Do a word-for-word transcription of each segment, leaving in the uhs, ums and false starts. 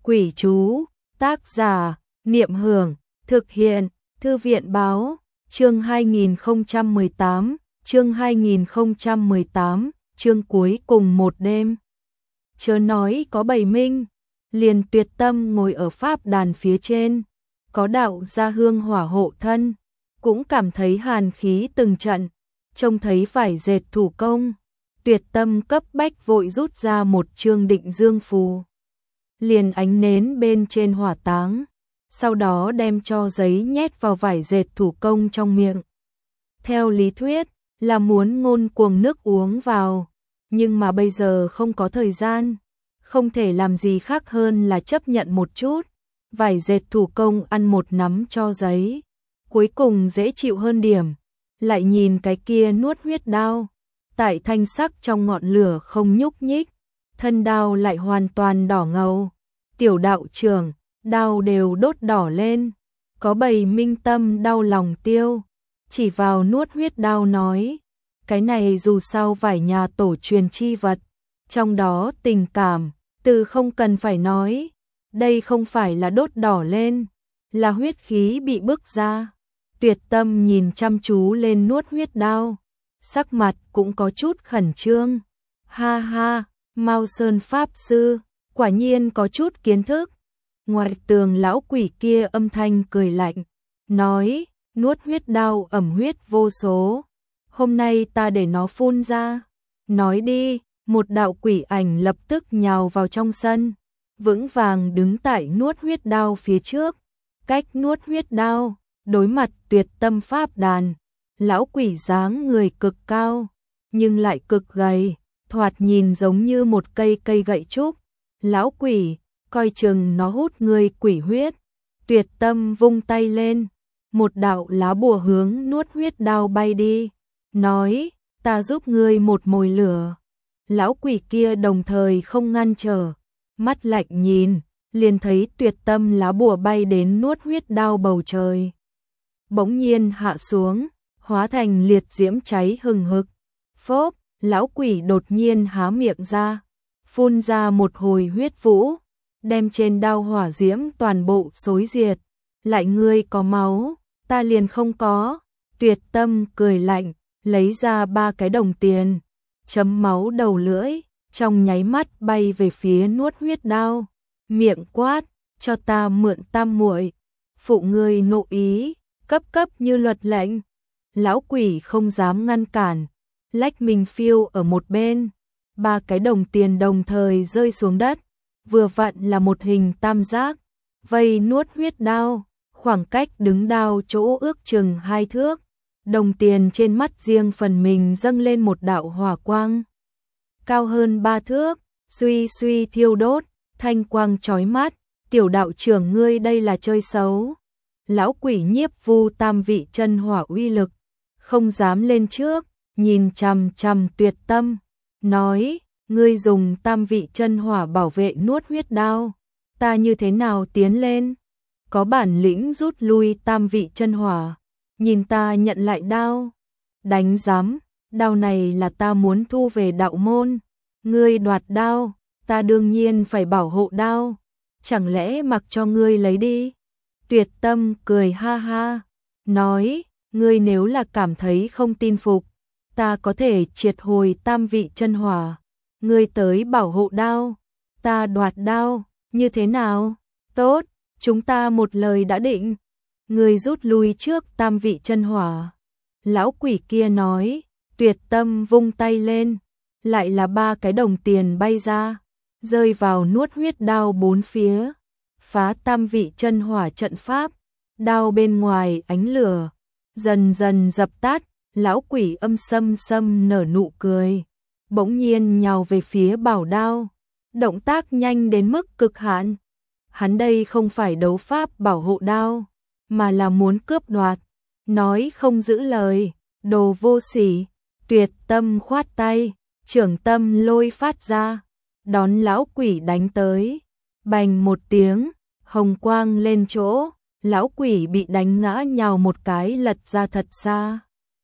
Quỷ chú, tác giả, Niệm Hưởng, thực hiện, Thư viện báo, chương hai nghìn không trăm mười tám, chương hai nghìn không trăm mười tám, chương cuối cùng một đêm. Chớ nói có Bầy Minh, liền Tuyệt Tâm ngồi ở pháp đàn phía trên, có đạo gia hương hỏa hộ thân, cũng cảm thấy hàn khí từng trận, trông thấy phải dệt thủ công. Tuyệt Tâm cấp bách vội rút ra một chương định dương phù, liền ánh nến bên trên hỏa táng, sau đó đem cho giấy nhét vào vải dệt thủ công trong miệng. Theo lý thuyết là muốn ngôn cuồng nước uống vào, nhưng mà bây giờ không có thời gian, không thể làm gì khác hơn là chấp nhận một chút. Vải dệt thủ công ăn một nắm cho giấy, cuối cùng dễ chịu hơn điểm. Lại nhìn cái kia nuốt huyết đao, tại thanh sắc trong ngọn lửa không nhúc nhích, thân đao lại hoàn toàn đỏ ngầu. Tiểu đạo trưởng, đao đều đốt đỏ lên. Có Bầy Minh tâm đau lòng tiêu, chỉ vào nuốt huyết đao nói, cái này dù sao vải nhà tổ truyền chi vật, trong đó tình cảm, từ không cần phải nói, đây không phải là đốt đỏ lên, là huyết khí bị bức ra. Tuyệt Tâm nhìn chăm chú lên nuốt huyết đao, sắc mặt cũng có chút khẩn trương. Ha ha, Mao Sơn Pháp Sư, quả nhiên có chút kiến thức. Ngoài tường lão quỷ kia âm thanh cười lạnh, nói, nuốt huyết đao ẩm huyết vô số, hôm nay ta để nó phun ra. Nói đi, một đạo quỷ ảnh lập tức nhào vào trong sân, vững vàng đứng tại nuốt huyết đao phía trước, cách nuốt huyết đao, đối mặt Tuyệt Tâm pháp đàn. Lão quỷ dáng người cực cao, nhưng lại cực gầy, thoạt nhìn giống như một cây cây gậy trúc. Lão quỷ, coi chừng nó hút người quỷ huyết. Tuyệt Tâm vung tay lên, một đạo lá bùa hướng nuốt huyết đao bay đi, nói, ta giúp ngươi một mồi lửa. Lão quỷ kia đồng thời không ngăn trở, mắt lạnh nhìn, liền thấy Tuyệt Tâm lá bùa bay đến nuốt huyết đao bầu trời, bỗng nhiên hạ xuống, hóa thành liệt diễm cháy hừng hực. Phốp, lão quỷ đột nhiên há miệng ra, phun ra một hồi huyết vũ, đem trên đao hỏa diễm toàn bộ xối diệt. Lại ngươi có máu, ta liền không có. Tuyệt Tâm cười lạnh, lấy ra ba cái đồng tiền, chấm máu đầu lưỡi, trong nháy mắt bay về phía nuốt huyết đao, miệng quát, cho ta mượn tam muội. Phụ ngươi nộ ý, cấp cấp như luật lệnh. Lão quỷ không dám ngăn cản, lách mình phiêu ở một bên. Ba cái đồng tiền đồng thời rơi xuống đất, vừa vặn là một hình tam giác, vây nuốt huyết đao, khoảng cách đứng đao chỗ ước chừng hai thước. Đồng tiền trên mắt riêng phần mình dâng lên một đạo hỏa quang, cao hơn ba thước, suy suy thiêu đốt, thanh quang chói mắt. Tiểu đạo trưởng ngươi đây là chơi xấu. Lão quỷ nhiếp vu tam vị chân hỏa uy lực, không dám lên trước, nhìn chằm chằm Tuyệt Tâm, nói, ngươi dùng tam vị chân hỏa bảo vệ nuốt huyết đao, ta như thế nào tiến lên? Có bản lĩnh rút lui tam vị chân hỏa, nhìn ta nhận lại đao. Đánh giám, đao này là ta muốn thu về đạo môn, ngươi đoạt đao, ta đương nhiên phải bảo hộ đao, chẳng lẽ mặc cho ngươi lấy đi? Tuyệt Tâm cười ha ha, nói, ngươi nếu là cảm thấy không tin phục, ta có thể triệt hồi tam vị chân hỏa, ngươi tới bảo hộ đao, ta đoạt đao, như thế nào? Tốt, chúng ta một lời đã định, ngươi rút lui trước tam vị chân hỏa. Lão quỷ kia nói. Tuyệt Tâm vung tay lên, lại là ba cái đồng tiền bay ra, rơi vào nuốt huyết đao bốn phía, phá tam vị chân hỏa trận pháp. Đao bên ngoài ánh lửa dần dần dập tắt. Lão quỷ âm sâm sâm nở nụ cười, bỗng nhiên nhào về phía bảo đao, động tác nhanh đến mức cực hạn. Hắn đây không phải đấu pháp bảo hộ đao, mà là muốn cướp đoạt, nói không giữ lời, đồ vô sỉ. Tuyệt Tâm khoát tay, trưởng tâm lôi phát ra, đón lão quỷ đánh tới. Bành một tiếng, hồng quang lên chỗ, lão quỷ bị đánh ngã nhào một cái lật ra thật xa,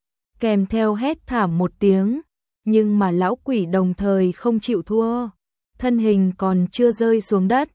kèm theo hét thảm một tiếng. Nhưng mà lão quỷ đồng thời không chịu thua, thân hình còn chưa rơi xuống đất,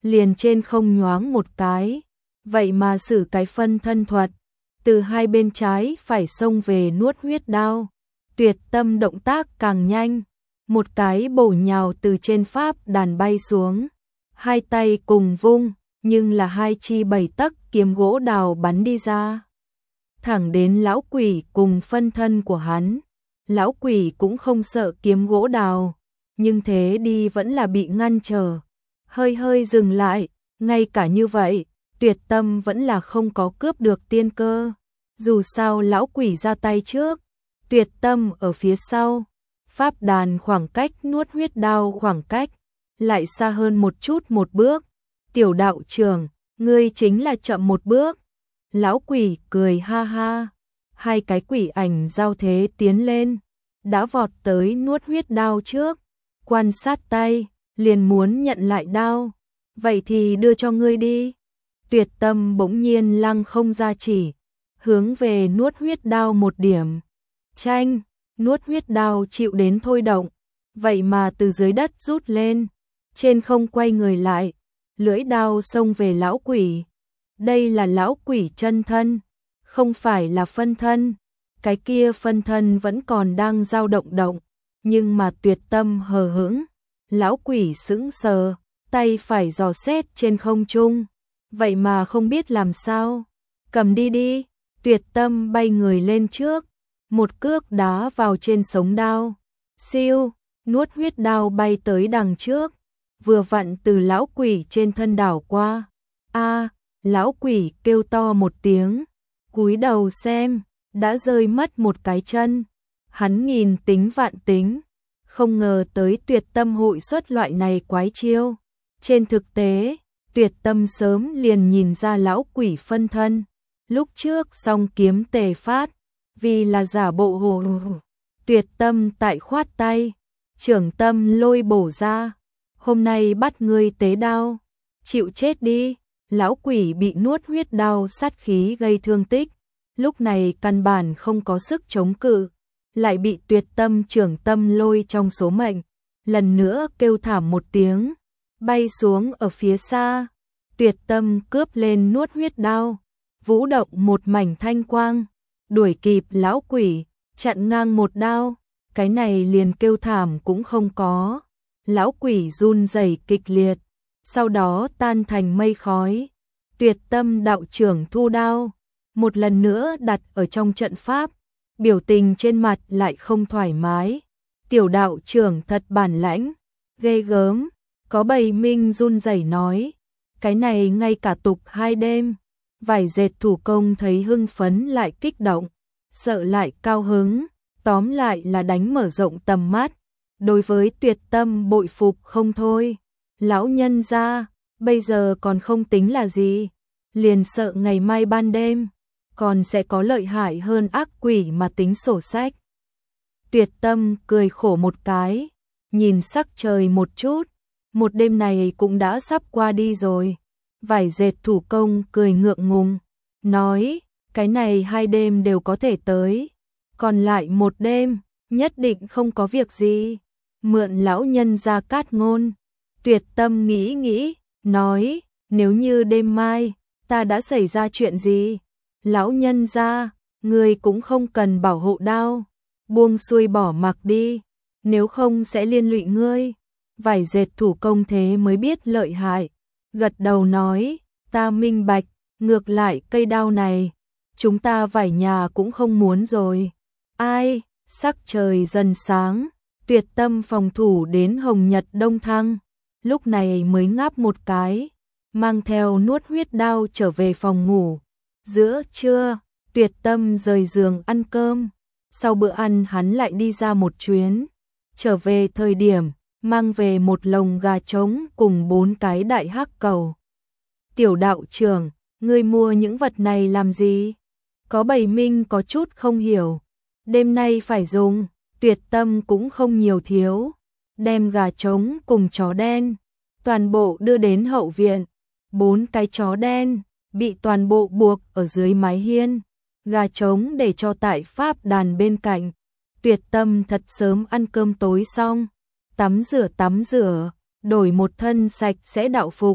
liền trên không nhoáng một cái, vậy mà sử cái phân thân thuật, từ hai bên trái phải xông về nuốt huyết đao. Tuyệt Tâm động tác càng nhanh, một cái bổ nhào từ trên pháp đàn bay xuống, hai tay cùng vung, nhưng là hai chi bảy tấc kiếm gỗ đào bắn đi ra, thẳng đến lão quỷ cùng phân thân của hắn. Lão quỷ cũng không sợ kiếm gỗ đào, nhưng thế đi vẫn là bị ngăn trở, hơi hơi dừng lại. Ngay cả như vậy, Tuyệt Tâm vẫn là không có cướp được tiên cơ, dù sao lão quỷ ra tay trước, Tuyệt Tâm ở phía sau. Pháp đàn khoảng cách nuốt huyết đao khoảng cách lại xa hơn một chút một bước. Tiểu đạo trưởng, ngươi chính là chậm một bước. Lão quỷ cười ha ha, hai cái quỷ ảnh giao thế tiến lên, đã vọt tới nuốt huyết đao trước, quan sát tay, liền muốn nhận lại đao. Vậy thì đưa cho ngươi đi. Tuyệt Tâm bỗng nhiên lăng không ra chỉ, hướng về nuốt huyết đao một điểm. Chanh, nuốt huyết đao chịu đến thôi động, vậy mà từ dưới đất rút lên, trên không quay người lại, lưỡi đao xông về lão quỷ. Đây là lão quỷ chân thân, không phải là phân thân. Cái kia phân thân vẫn còn đang dao động động, nhưng mà Tuyệt Tâm hờ hững. Lão quỷ sững sờ, tay phải dò xét trên không trung, vậy mà không biết làm sao. Cầm đi đi. Tuyệt Tâm bay người lên trước, một cước đá vào trên sống đao. Siêu, nuốt huyết đao bay tới đằng trước, vừa vặn từ lão quỷ trên thân đảo qua. A, lão quỷ kêu to một tiếng, cúi đầu xem, đã rơi mất một cái chân. Hắn nghìn tính vạn tính, không ngờ tới Tuyệt Tâm hội xuất loại này quái chiêu. Trên thực tế, Tuyệt Tâm sớm liền nhìn ra lão quỷ phân thân. Lúc trước song kiếm tề phát, vì là giả bộ hồ, Tuyệt Tâm tại khoát tay, trưởng tâm lôi bổ ra. Hôm nay bắt ngươi tế đao, chịu chết đi. Lão quỷ bị nuốt huyết đao sát khí gây thương tích, lúc này căn bản không có sức chống cự, lại bị Tuyệt Tâm trưởng tâm lôi trong số mệnh, lần nữa kêu thảm một tiếng, bay xuống ở phía xa. Tuyệt Tâm cướp lên nuốt huyết đao, vũ động một mảnh thanh quang, đuổi kịp lão quỷ, chặn ngang một đao, cái này liền kêu thảm cũng không có. Lão quỷ run rẩy kịch liệt, sau đó tan thành mây khói. Tuyệt Tâm đạo trưởng thu đao, một lần nữa đặt ở trong trận pháp, biểu tình trên mặt lại không thoải mái. Tiểu đạo trưởng thật bản lãnh, ghê gớm. Có bầy minh run rẩy nói, cái này ngay cả tục hai đêm. Vải dệt thủ công thấy hưng phấn lại kích động, sợ lại cao hứng, tóm lại là đánh mở rộng tầm mắt. Đối với Tuyệt Tâm bội phục không thôi. Lão nhân gia, bây giờ còn không tính là gì, liền sợ ngày mai ban đêm còn sẽ có lợi hại hơn ác quỷ mà tính sổ sách. Tuyệt Tâm cười khổ một cái, nhìn sắc trời một chút, một đêm này cũng đã sắp qua đi rồi. Vải dệt thủ công cười ngượng ngùng, nói, cái này hai đêm đều có thể tới, còn lại một đêm, nhất định không có việc gì. Mượn lão nhân gia cát ngôn. Tuyệt Tâm nghĩ nghĩ, nói, nếu như đêm mai, ta đã xảy ra chuyện gì? Lão nhân gia, người cũng không cần bảo hộ đao, buông xuôi bỏ mặc đi, nếu không sẽ liên lụy ngươi. Vải dệt thủ công thế mới biết lợi hại, gật đầu nói, ta minh bạch, ngược lại cây đao này, chúng ta vải nhà cũng không muốn rồi. Ai, sắc trời dần sáng, Tuyệt Tâm phòng thủ đến hồng nhật đông thăng, lúc này mới ngáp một cái, mang theo nuốt huyết đao trở về phòng ngủ. Giữa trưa, Tuyệt Tâm rời giường ăn cơm, sau bữa ăn hắn lại đi ra một chuyến, trở về thời điểm, mang về một lồng gà trống cùng bốn cái đại hắc cầu. Tiểu đạo trưởng, ngươi mua những vật này làm gì? Có bầy minh có chút không hiểu. Đêm nay phải dùng. Tuyệt Tâm cũng không nhiều thiếu, đem gà trống cùng chó đen, toàn bộ đưa đến hậu viện. Bốn cái chó đen bị toàn bộ buộc ở dưới mái hiên, gà trống để cho tại pháp đàn bên cạnh. Tuyệt Tâm thật sớm ăn cơm tối xong, tắm rửa tắm rửa, đổi một thân sạch sẽ đạo phục,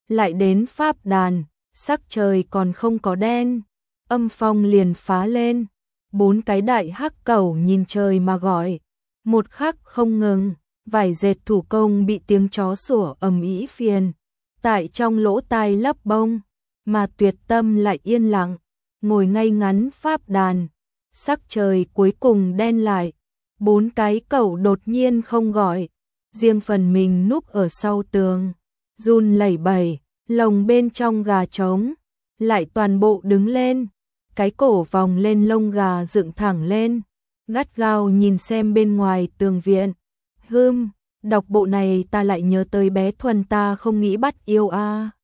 lại đến pháp đàn, sắc trời còn không có đen, âm phong liền phá lên, bốn cái đại hắc cẩu nhìn trời mà gọi, một khắc không ngừng, vải dệt thủ công bị tiếng chó sủa ầm ĩ phiền, tại trong lỗ tai lấp bông, mà Tuyệt Tâm lại yên lặng, ngồi ngay ngắn pháp đàn, sắc trời cuối cùng đen lại, bốn cái cẩu đột nhiên không gọi, riêng phần mình núp ở sau tường, run lẩy bẩy, lồng bên trong gà trống, lại toàn bộ đứng lên, cái cổ vòng lên lông gà dựng thẳng lên, gắt gao nhìn xem bên ngoài tường viện. Hưm, đọc bộ này ta lại nhớ tới bé Thuần ta không nghĩ bắt yêu a. À.